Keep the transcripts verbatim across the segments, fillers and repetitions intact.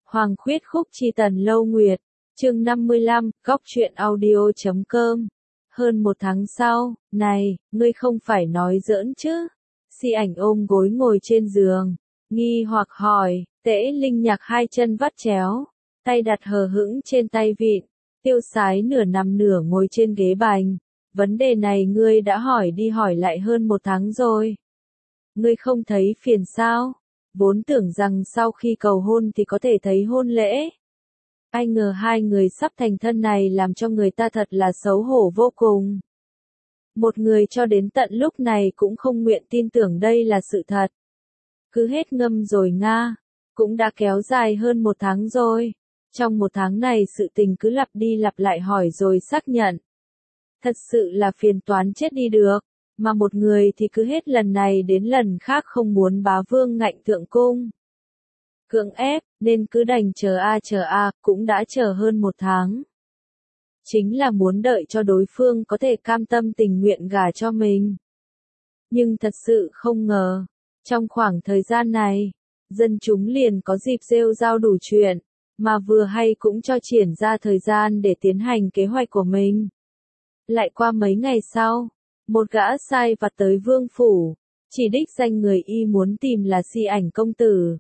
Hoàng khuyết khúc chi tần lâu nguyệt, chương năm mươi lăm, góc truyện audio chấm com. Hơn một tháng sau, này, ngươi không phải nói giỡn chứ? Si ảnh ôm gối ngồi trên giường, nghi hoặc hỏi, Tễ Linh Nhạc hai chân vắt chéo, tay đặt hờ hững trên tay vịn, Tiêu Sái nửa nằm nửa ngồi trên ghế bành. Vấn đề này ngươi đã hỏi đi hỏi lại hơn một tháng rồi. Ngươi không thấy phiền sao? Vốn tưởng rằng sau khi cầu hôn thì có thể thấy hôn lễ. Ai ngờ hai người sắp thành thân này làm cho người ta thật là xấu hổ vô cùng. Một người cho đến tận lúc này cũng không nguyện tin tưởng đây là sự thật. Cứ hết ngâm rồi nga, cũng đã kéo dài hơn một tháng rồi. Trong một tháng này sự tình cứ lặp đi lặp lại hỏi rồi xác nhận. Thật sự là phiền toán chết đi được, mà một người thì cứ hết lần này đến lần khác không muốn bá vương ngạnh thượng cung. Cưỡng ép, nên cứ đành chờ a chờ a, cũng đã chờ hơn một tháng. Chính là muốn đợi cho đối phương có thể cam tâm tình nguyện gả cho mình. Nhưng thật sự không ngờ, trong khoảng thời gian này, dân chúng liền có dịp rêu rao đủ chuyện, mà vừa hay cũng cho triển ra thời gian để tiến hành kế hoạch của mình. Lại qua mấy ngày sau, một gã sai vặt tới vương phủ, chỉ đích danh người y muốn tìm là Si ảnh công tử.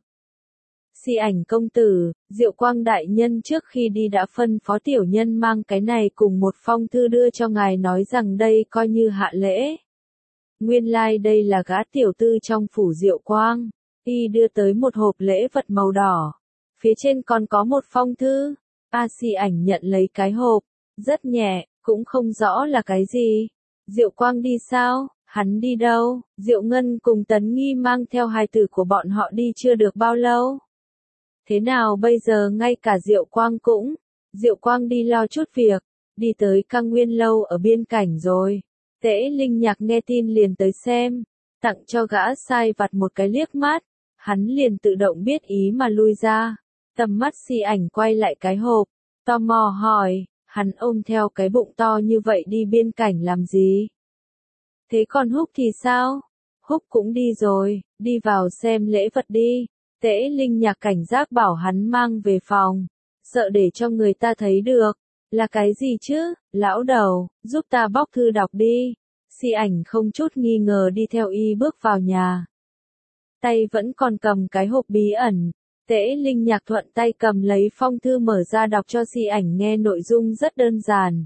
Si ảnh công tử, Diệu Quang đại nhân trước khi đi đã phân phó tiểu nhân mang cái này cùng một phong thư đưa cho ngài nói rằng đây coi như hạ lễ. Nguyên lai like đây là gã tiểu tư trong phủ Diệu Quang, y đưa tới một hộp lễ vật màu đỏ, phía trên còn có một phong thư. A Si ảnh nhận lấy cái hộp, rất nhẹ, cũng không rõ là cái gì. Diệu Quang đi sao? Hắn đi đâu? Diệu Ngân cùng Tấn Nghi mang theo hài tử của bọn họ đi chưa được bao lâu. Thế nào bây giờ ngay cả Diệu Quang cũng, Diệu Quang đi lo chút việc, đi tới Cang Nguyên lâu ở biên cảnh rồi. Tễ Linh Nhạc nghe tin liền tới xem, tặng cho gã sai vặt một cái liếc mắt, hắn liền tự động biết ý mà lui ra. Tầm mắt Si ảnh quay lại cái hộp, tò mò hỏi, hắn ôm theo cái bụng to như vậy đi biên cảnh làm gì? Thế còn Húc thì sao? Húc cũng đi rồi, đi vào xem lễ vật đi. Tễ Linh Nhạc cảnh giác bảo hắn mang về phòng, sợ để cho người ta thấy được. Là cái gì chứ? Lão đầu, giúp ta bóc thư đọc đi. Si ảnh không chút nghi ngờ đi theo y bước vào nhà. Tay vẫn còn cầm cái hộp bí ẩn. Tễ Linh Nhạc thuận tay cầm lấy phong thư mở ra đọc cho Si ảnh nghe, nội dung rất đơn giản.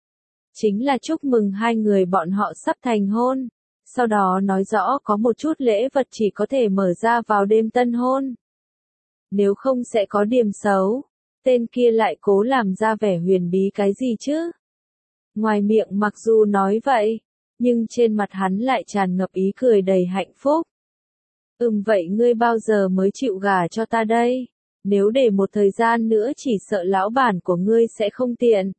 Chính là chúc mừng hai người bọn họ sắp thành hôn. Sau đó nói rõ có một chút lễ vật chỉ có thể mở ra vào đêm tân hôn. Nếu không sẽ có điểm xấu. Tên kia lại cố làm ra vẻ huyền bí cái gì chứ? Ngoài miệng mặc dù nói vậy, nhưng trên mặt hắn lại tràn ngập ý cười đầy hạnh phúc. Ừm, vậy ngươi bao giờ mới chịu gả cho ta đây? Nếu để một thời gian nữa chỉ sợ lão bản của ngươi sẽ không tiện.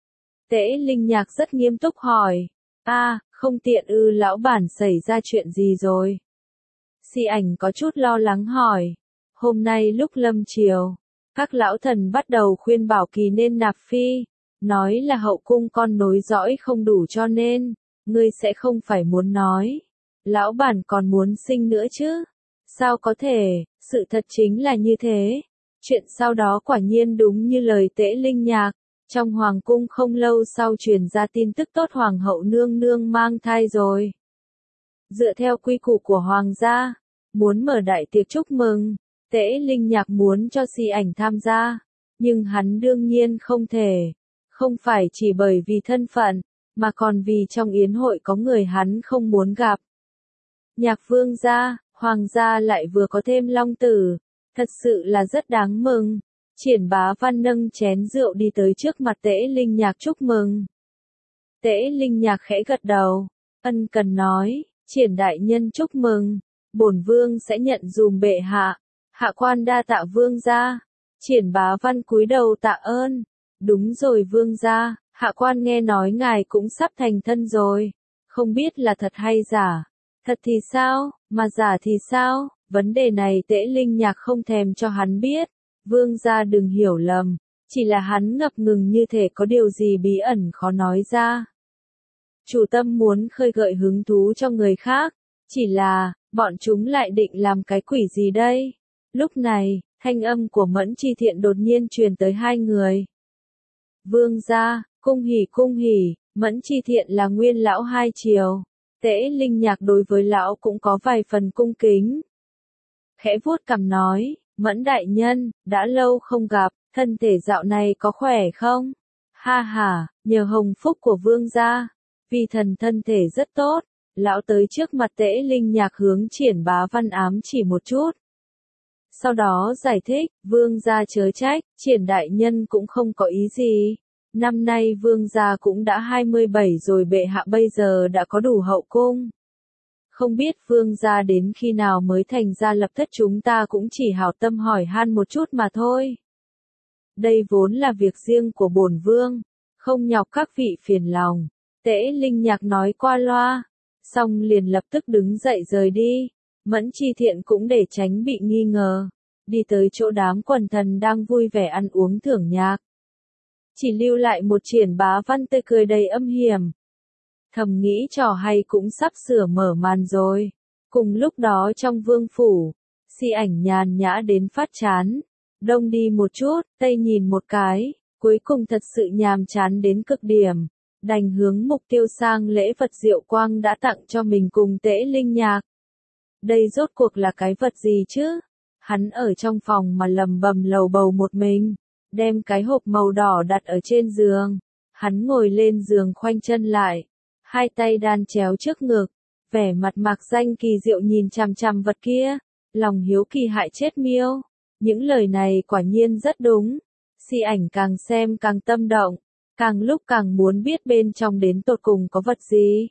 Tễ Linh Nhạc rất nghiêm túc hỏi. A, à, không tiện ư? Lão bản xảy ra chuyện gì rồi? Si ảnh có chút lo lắng hỏi. Hôm nay lúc lâm chiều, các lão thần bắt đầu khuyên Bảo Kỳ nên nạp phi, nói là hậu cung con nối dõi không đủ cho nên, ngươi sẽ không phải muốn nói. Lão bản còn muốn sinh nữa chứ? Sao có thể, sự thật chính là như thế. Chuyện sau đó quả nhiên đúng như lời Tễ Linh Nhạc. Trong hoàng cung không lâu sau truyền ra tin tức tốt, hoàng hậu nương nương mang thai rồi. Dựa theo quy củ của hoàng gia, muốn mở đại tiệc chúc mừng, Tễ Linh Nhạc muốn cho Si ảnh tham gia, nhưng hắn đương nhiên không thể. Không phải chỉ bởi vì thân phận, mà còn vì trong yến hội có người hắn không muốn gặp. Nhạc vương gia, hoàng gia lại vừa có thêm long tử, thật sự là rất đáng mừng. Triển Bá Văn nâng chén rượu đi tới trước mặt Tễ Linh Nhạc chúc mừng. Tễ Linh Nhạc khẽ gật đầu, ân cần nói, Triển đại nhân chúc mừng, bổn vương sẽ nhận dùm bệ hạ. Hạ quan đa tạ vương gia. Triển Bá Văn cúi đầu tạ ơn. Đúng rồi vương gia, hạ quan nghe nói ngài cũng sắp thành thân rồi. Không biết là thật hay giả. Thật thì sao, mà giả thì sao? Vấn đề này Tễ Linh Nhạc không thèm cho hắn biết. Vương gia đừng hiểu lầm, chỉ là hắn ngập ngừng như thể có điều gì bí ẩn khó nói ra. Chủ tâm muốn khơi gợi hứng thú cho người khác, chỉ là, bọn chúng lại định làm cái quỷ gì đây? Lúc này, Thanh âm của Mẫn Chi Thiện đột nhiên truyền tới hai người. Vương gia, cung hỉ cung hỉ, Mẫn Chi Thiện là nguyên lão hai triều. Tễ Linh Nhạc đối với lão cũng có vài phần cung kính. Khẽ vuốt cằm nói, Mẫn đại nhân, đã lâu không gặp, thân thể dạo này có khỏe không? Ha ha, nhờ hồng phúc của vương gia, vì thần thân thể rất tốt. Lão tới trước mặt Tễ Linh Nhạc hướng Triển Bá Văn ám chỉ một chút. Sau đó giải thích, vương gia chớ trách, Triển đại nhân cũng không có ý gì. Năm nay vương gia cũng đã hai mươi bảy rồi, bệ hạ bây giờ đã có đủ hậu cung. Không biết vương gia đến khi nào mới thành gia lập thất, chúng ta cũng chỉ hảo tâm hỏi han một chút mà thôi. Đây vốn là việc riêng của bổn vương, không nhọc các vị phiền lòng. Tễ Linh Nhạc nói qua loa, xong liền lập tức đứng dậy rời đi. Mẫn Chi Thiện cũng để tránh bị nghi ngờ, đi tới chỗ đám quần thần đang vui vẻ ăn uống thưởng nhạc. Chỉ lưu lại một Triển Bá Văn tươi cười đầy âm hiểm. Thầm nghĩ trò hay cũng sắp sửa mở màn rồi. Cùng lúc đó trong vương phủ, Si Ảnh nhàn nhã đến phát chán. Đông đi một chút, tây nhìn một cái, cuối cùng thật sự nhàm chán đến cực điểm. Đành hướng mục tiêu sang lễ vật Diệu Quang đã tặng cho mình cùng Tễ Linh Nhạc. Đây rốt cuộc là cái vật gì chứ? Hắn ở trong phòng mà lầm bầm lầu bầu một mình, đem cái hộp màu đỏ đặt ở trên giường. Hắn ngồi lên giường khoanh chân lại, hai tay đan chéo trước ngực, vẻ mặt mạc danh kỳ diệu nhìn chằm chằm vật kia, lòng hiếu kỳ hại chết miêu. Những lời này quả nhiên rất đúng. Si Ảnh càng xem càng tâm động, càng lúc càng muốn biết bên trong đến tột cùng có vật gì.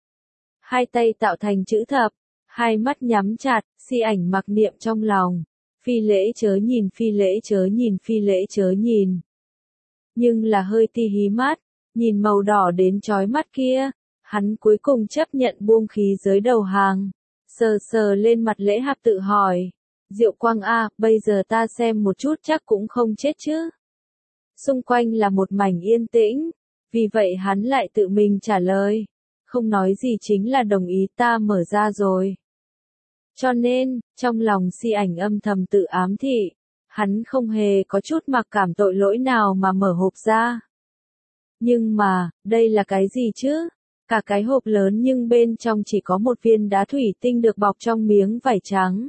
Hai tay tạo thành chữ thập, hai mắt nhắm chặt, Si Ảnh mặc niệm trong lòng. Phi lễ chớ nhìn, phi lễ chớ nhìn, phi lễ chớ nhìn. Nhưng là hơi ti hí mắt, nhìn màu đỏ đến chói mắt kia, hắn cuối cùng chấp nhận buông khí giới đầu hàng. Sờ sờ lên mặt Lễ Hạp tự hỏi, Diệu Quang a, bây giờ ta xem một chút chắc cũng không chết chứ. Xung quanh là một mảnh yên tĩnh, vì vậy hắn lại tự mình trả lời, không nói gì chính là đồng ý ta mở ra rồi. Cho nên, trong lòng Si Ảnh âm thầm tự ám thị, hắn không hề có chút mặc cảm tội lỗi nào mà mở hộp ra. Nhưng mà, đây là cái gì chứ? Cả cái hộp lớn nhưng bên trong chỉ có một viên đá thủy tinh được bọc trong miếng vải trắng.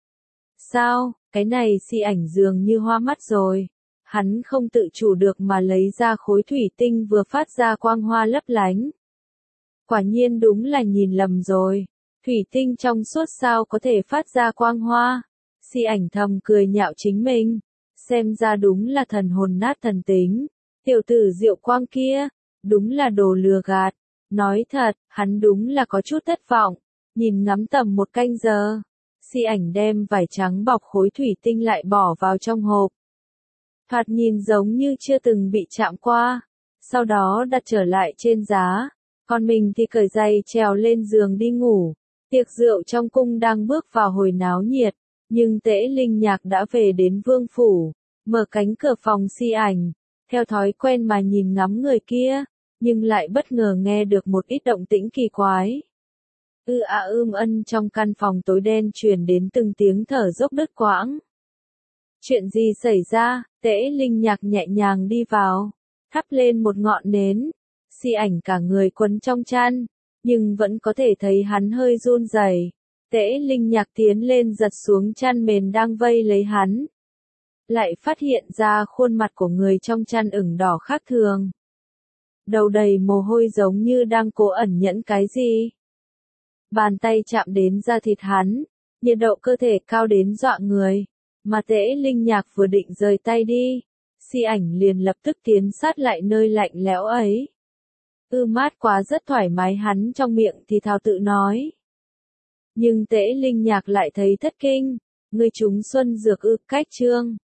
Sao, cái này Si Ảnh dường như hoa mắt rồi. Hắn không tự chủ được mà lấy ra khối thủy tinh vừa phát ra quang hoa lấp lánh. Quả nhiên đúng là nhìn lầm rồi. Thủy tinh trong suốt sao có thể phát ra quang hoa. Si Ảnh thầm cười nhạo chính mình. Xem ra đúng là thần hồn nát thần tính. Tiểu tử Diệu Quang kia, đúng là đồ lừa gạt. Nói thật, hắn đúng là có chút thất vọng. Nhìn ngắm tầm một canh giờ, Si Ảnh đem vải trắng bọc khối thủy tinh lại bỏ vào trong hộp. Thoạt nhìn giống như chưa từng bị chạm qua. Sau đó đặt trở lại trên giá. Còn mình thì cởi giày trèo lên giường đi ngủ. Tiệc rượu trong cung đang bước vào hồi náo nhiệt. Nhưng Tễ Linh Nhạc đã về đến vương phủ. Mở cánh cửa phòng Si Ảnh. Theo thói quen mà nhìn ngắm người kia. Nhưng lại bất ngờ nghe được một ít động tĩnh kỳ quái. Ư a ưm ân trong căn phòng tối đen truyền đến từng tiếng thở dốc đứt quãng. Chuyện gì xảy ra? Tễ Linh Nhạc nhẹ nhàng đi vào, thắp lên một ngọn nến. Si Ảnh cả người quấn trong chăn, nhưng vẫn có thể thấy hắn hơi run rẩy. Tễ Linh Nhạc tiến lên giật xuống chăn mền đang vây lấy hắn. Lại phát hiện ra khuôn mặt của người trong chăn ửng đỏ khác thường. Đầu đầy mồ hôi giống như đang cố ẩn nhẫn cái gì. Bàn tay chạm đến da thịt hắn, nhiệt độ cơ thể cao đến dọa người. Mà Tễ Linh Nhạc vừa định rời tay đi, Si Ảnh liền lập tức tiến sát lại nơi lạnh lẽo ấy. Ư mát quá, rất thoải mái, hắn trong miệng thì thào tự nói. Nhưng Tễ Linh Nhạc lại thấy thất kinh, ngươi trúng xuân dược ư? Cách chương